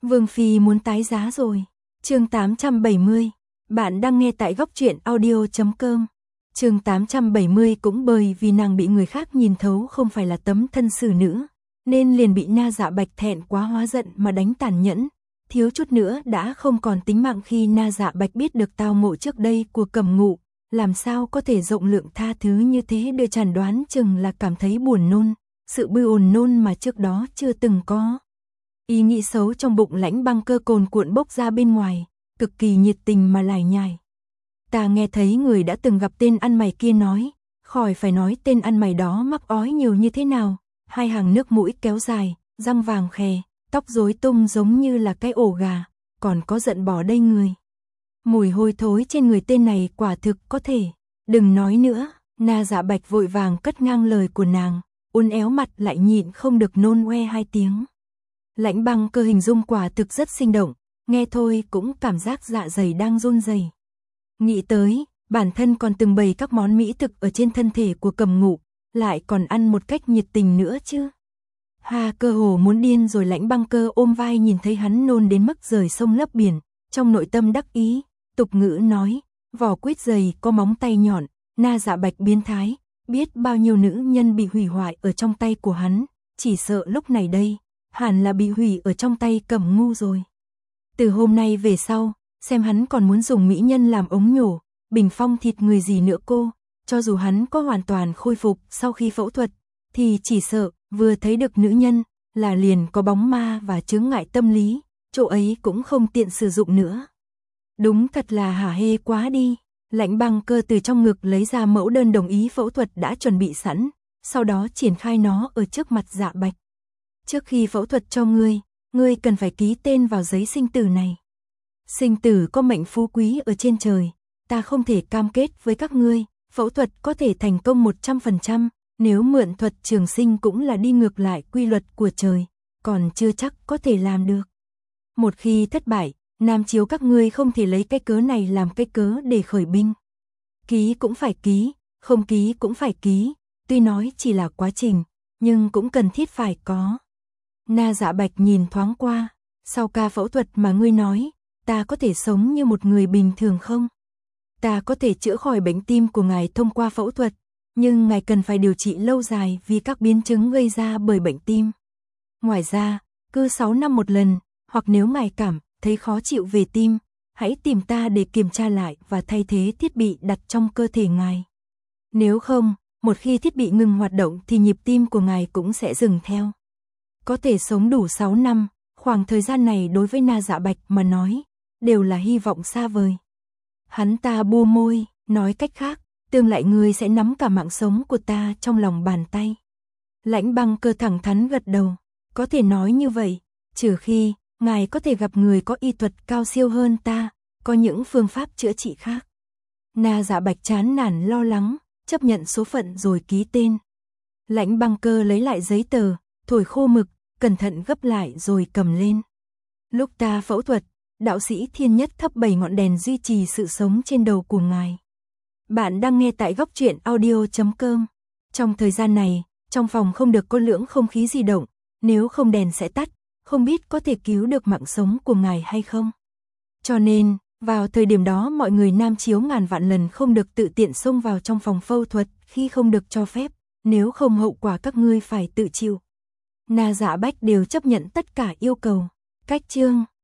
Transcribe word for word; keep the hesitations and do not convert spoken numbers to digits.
Vương Phi muốn tái giá rồi. Chương tám trăm bảy mươi. Bạn đang nghe tại góc truyện audio chấm com. Chương tám trăm bảy mươi cũng bởi vì nàng bị người khác nhìn thấu không phải là tấm thân xử nữ, nên liền bị Na Dạ Bạch thẹn quá hóa giận mà đánh tàn nhẫn, thiếu chút nữa đã không còn tính mạng. Khi Na Dạ Bạch biết được tao ngộ trước đây của Cẩm Ngụ, làm sao có thể rộng lượng tha thứ như thế, đưa chẩn đoán chừng là cảm thấy buồn nôn, sự buồn nôn mà trước đó chưa từng có. Ý nghĩ xấu trong bụng Lãnh Băng Cơ cồn cuộn bốc ra bên ngoài, cực kỳ nhiệt tình mà lải nhải. Ta nghe thấy người đã từng gặp tên ăn mày kia nói, khỏi phải nói tên ăn mày đó mắc ói nhiều như thế nào, hai hàng nước mũi kéo dài, răng vàng khè, tóc rối tung giống như là cái ổ gà, còn có giận bỏ đây người. Mùi hôi thối trên người tên này quả thực có thể. Đừng nói nữa. Na Dạ Bạch vội vàng cất ngang lời của nàng, uốn éo mặt lại nhịn không được nôn oe hai tiếng. Lãnh Băng Cơ hình dung quả thực rất sinh động, nghe thôi cũng cảm giác dạ dày đang run rẩy. Nghĩ tới, bản thân còn từng bày các món mỹ thực ở trên thân thể của Cẩm Ngụ, lại còn ăn một cách nhiệt tình nữa chứ. Ha, cơ hồ muốn điên rồi. Lãnh Băng Cơ ôm vai nhìn thấy hắn nôn đến mức rời sông lấp biển, trong nội tâm đắc ý, tục ngữ nói, vỏ quýt dày có móng tay nhọn, Na Dạ Bạch biến thái, biết bao nhiêu nữ nhân bị hủy hoại ở trong tay của hắn, chỉ sợ lúc này đây, hẳn là bị hủy ở trong tay Cẩm Ngu rồi. Từ hôm nay về sau, xem hắn còn muốn dùng mỹ nhân làm ống nhổ, bình phong thịt người gì nữa cô, cho dù hắn có hoàn toàn khôi phục sau khi phẫu thuật, thì chỉ sợ, vừa thấy được nữ nhân, là liền có bóng ma và chướng ngại tâm lý, chỗ ấy cũng không tiện sử dụng nữa. Đúng thật là hả hê quá đi. Lãnh Băng Cơ từ trong ngực lấy ra mẫu đơn đồng ý phẫu thuật đã chuẩn bị sẵn, sau đó triển khai nó ở trước mặt Dạ Bạch. Trước khi phẫu thuật cho ngươi, ngươi cần phải ký tên vào giấy sinh tử này. Sinh tử có mệnh phú quý ở trên trời, ta không thể cam kết với các ngươi, phẫu thuật có thể thành công một trăm phần trăm, nếu mượn thuật trường sinh cũng là đi ngược lại quy luật của trời, còn chưa chắc có thể làm được. Một khi thất bại, Nam Chiếu các ngươi không thể lấy cái cớ này làm cái cớ để khởi binh. Ký cũng phải ký, không ký cũng phải ký, tuy nói chỉ là quá trình, nhưng cũng cần thiết phải có. Na Dạ Bạch nhìn thoáng qua, sau ca phẫu thuật mà ngươi nói, ta có thể sống như một người bình thường không? Ta có thể chữa khỏi bệnh tim của ngài thông qua phẫu thuật, nhưng ngài cần phải điều trị lâu dài vì các biến chứng gây ra bởi bệnh tim. Ngoài ra, cứ sáu năm một lần, hoặc nếu ngài cảm thấy khó chịu về tim, hãy tìm ta để kiểm tra lại và thay thế thiết bị đặt trong cơ thể ngài. Nếu không, một khi thiết bị ngừng hoạt động thì nhịp tim của ngài cũng sẽ dừng theo. Có thể sống đủ sáu năm, khoảng thời gian này đối với Na Dạ Bạch mà nói, đều là hy vọng xa vời. Hắn ta bua môi, nói cách khác, tương lai ngươi sẽ nắm cả mạng sống của ta trong lòng bàn tay. Lãnh Băng Cơ thẳng thắn gật đầu, có thể nói như vậy, trừ khi ngài có thể gặp người có y thuật cao siêu hơn ta, có những phương pháp chữa trị khác. Na Dạ Bạch chán nản lo lắng, chấp nhận số phận rồi ký tên. Lãnh Băng Cơ lấy lại giấy tờ, thổi khô mực, cẩn thận gấp lại rồi cầm lên. Lúc ta phẫu thuật, đạo sĩ Thiên Nhất thắp bảy ngọn đèn duy trì sự sống trên đầu của ngài. Bạn đang nghe tại góc truyện audio chấm com. Trong thời gian này, trong phòng không được có lưỡng không khí di động, nếu không đèn sẽ tắt, không biết có thể cứu được mạng sống của ngài hay không. Cho nên, vào thời điểm đó mọi người Nam Chiếu ngàn vạn lần không được tự tiện xông vào trong phòng phẫu thuật khi không được cho phép, nếu không hậu quả các ngươi phải tự chịu. Na Dạ Bách đều chấp nhận tất cả yêu cầu. Cách chương